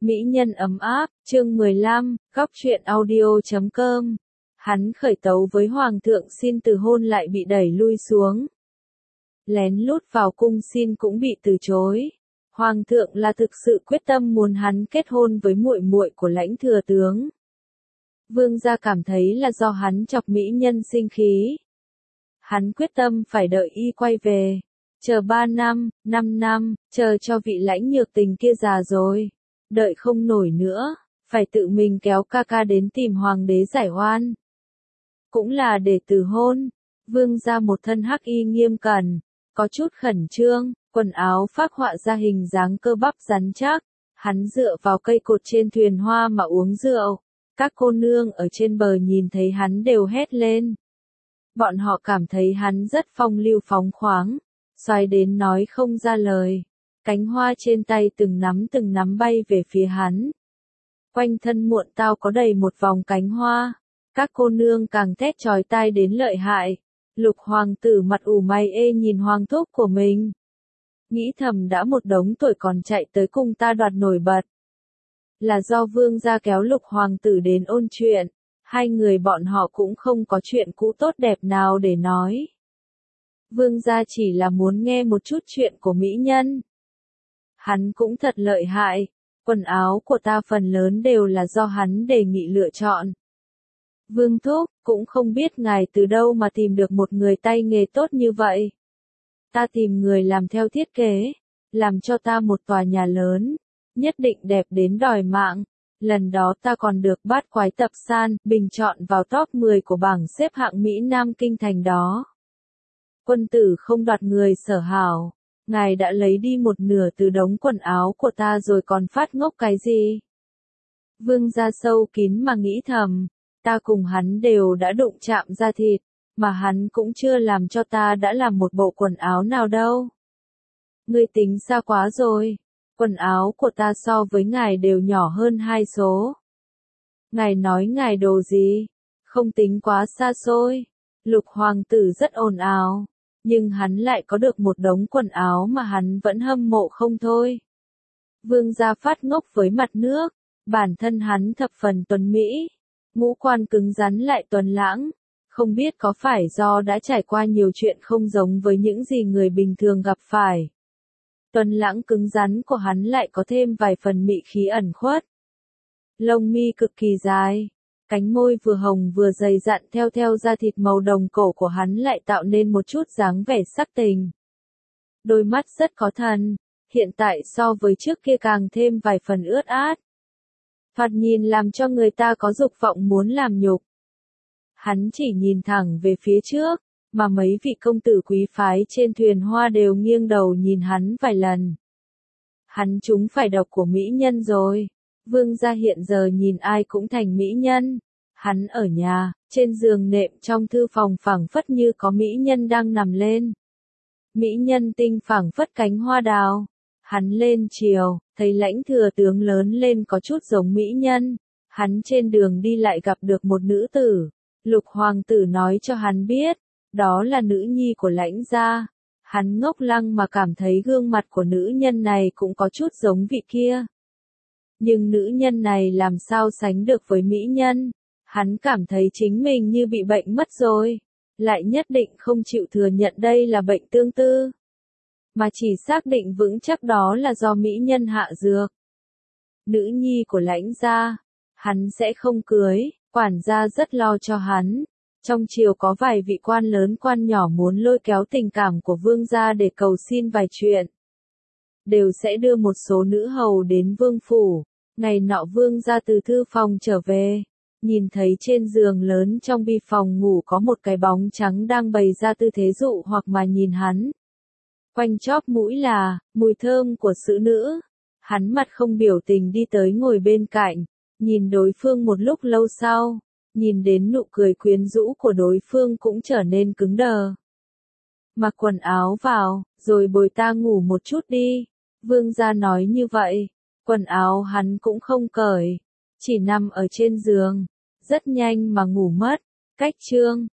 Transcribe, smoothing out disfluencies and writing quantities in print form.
Mỹ nhân ấm áp, chương 15, góc truyện audio.com. Hắn khởi tấu với hoàng thượng xin từ hôn lại bị đẩy lui xuống. Lén lút vào cung xin cũng bị từ chối. Hoàng thượng là thực sự quyết tâm muốn hắn kết hôn với muội muội của lãnh thừa tướng. Vương gia cảm thấy là do hắn chọc mỹ nhân sinh khí. Hắn quyết tâm phải đợi y quay về. Chờ 3 năm, 5 năm, chờ cho vị lãnh nhược tình kia già rồi. Đợi không nổi nữa, phải tự mình kéo ca ca đến tìm hoàng đế giải oan. Cũng là để từ hôn. Vương gia một thân hắc y nghiêm cẩn, có chút khẩn trương, quần áo phác họa ra hình dáng cơ bắp rắn chắc. Hắn dựa vào cây cột trên thuyền hoa mà uống rượu. Các cô nương ở trên bờ nhìn thấy hắn đều hét lên. Bọn họ cảm thấy hắn rất phong lưu phóng khoáng, xoay đến nói không ra lời. Cánh hoa trên tay từng nắm bay về phía hắn. Quanh thân muộn tao có đầy một vòng cánh hoa. Các cô nương càng thét chói tai đến lợi hại. Lục hoàng tử mặt ủ mày ê nhìn hoàng thúc của mình. Nghĩ thầm đã một đống tuổi còn chạy tới cung ta đoạt nổi bật. Là do vương gia kéo lục hoàng tử đến ôn chuyện. Hai người bọn họ cũng không có chuyện cũ tốt đẹp nào để nói. Vương gia chỉ là muốn nghe một chút chuyện của mỹ nhân. Hắn cũng thật lợi hại, quần áo của ta phần lớn đều là do hắn đề nghị lựa chọn. Vương thúc, cũng không biết ngài từ đâu mà tìm được một người tay nghề tốt như vậy. Ta tìm người làm theo thiết kế, làm cho ta một tòa nhà lớn, nhất định đẹp đến đòi mạng. Lần đó ta còn được bát quái tập san, bình chọn vào top 10 của bảng xếp hạng Mỹ Nam kinh thành đó. Quân tử không đoạt người sở hảo. Ngài đã lấy đi một nửa từ đống quần áo của ta rồi còn phát ngốc cái gì? Vương gia sâu kín mà nghĩ thầm, ta cùng hắn đều đã đụng chạm da thịt, mà hắn cũng chưa làm cho ta đã làm một bộ quần áo nào đâu. Ngươi tính xa quá rồi, quần áo của ta so với ngài đều nhỏ hơn 2 số. Ngài nói ngài đồ gì? Không tính quá xa xôi. Lục hoàng tử rất ồn ào. Nhưng hắn lại có được một đống quần áo mà hắn vẫn hâm mộ không thôi. Vương gia phát ngốc với mặt nước, bản thân hắn thập phần tuấn mỹ, ngũ quan cứng rắn lại tuấn lãng, không biết có phải do đã trải qua nhiều chuyện không giống với những gì người bình thường gặp phải. Tuấn lãng cứng rắn của hắn lại có thêm vài phần mị khí ẩn khuất. Lông mi cực kỳ dài. Cánh môi vừa hồng vừa dày dặn theo da thịt màu đồng cổ của hắn lại tạo nên một chút dáng vẻ sắc tình. Đôi mắt rất có thần, hiện tại so với trước kia càng thêm vài phần ướt át. Thoạt nhìn làm cho người ta có dục vọng muốn làm nhục. Hắn chỉ nhìn thẳng về phía trước, mà mấy vị công tử quý phái trên thuyền hoa đều nghiêng đầu nhìn hắn vài lần. Hắn trúng phải độc của mỹ nhân rồi. Vương gia hiện giờ nhìn ai cũng thành mỹ nhân. Hắn ở nhà, trên giường nệm trong thư phòng phảng phất như có mỹ nhân đang nằm lên. Mỹ nhân tinh phảng phất cánh hoa đào. Hắn lên chiều, thấy lãnh thừa tướng lớn lên có chút giống mỹ nhân. Hắn trên đường đi lại gặp được một nữ tử. Lục hoàng tử nói cho hắn biết, đó là nữ nhi của lãnh gia. Hắn ngốc lăng mà cảm thấy gương mặt của nữ nhân này cũng có chút giống vị kia. Nhưng nữ nhân này làm sao sánh được với mỹ nhân? Hắn cảm thấy chính mình như bị bệnh mất rồi. Lại nhất định không chịu thừa nhận đây là bệnh tương tư. Mà chỉ xác định vững chắc đó là do mỹ nhân hạ dược. Nữ nhi của lãnh gia. Hắn sẽ không cưới, quản gia rất lo cho hắn. Trong triều có vài vị quan lớn quan nhỏ muốn lôi kéo tình cảm của vương gia để cầu xin vài chuyện. Đều sẽ đưa một số nữ hầu đến vương phủ. Ngày nọ vương gia từ thư phòng trở về, nhìn thấy trên giường lớn trong bi phòng ngủ có một cái bóng trắng đang bày ra tư thế dụ hoặc mà nhìn hắn. Quanh chóp mũi là mùi thơm của sữa nữ. Hắn mặt không biểu tình đi tới ngồi bên cạnh, nhìn đối phương một lúc lâu sau, nhìn đến nụ cười quyến rũ của đối phương cũng trở nên cứng đờ. Mặc quần áo vào, rồi bồi ta ngủ một chút đi. Vương gia nói như vậy. Quần áo hắn cũng không cởi, chỉ nằm ở trên giường, rất nhanh mà ngủ mất. Cách chương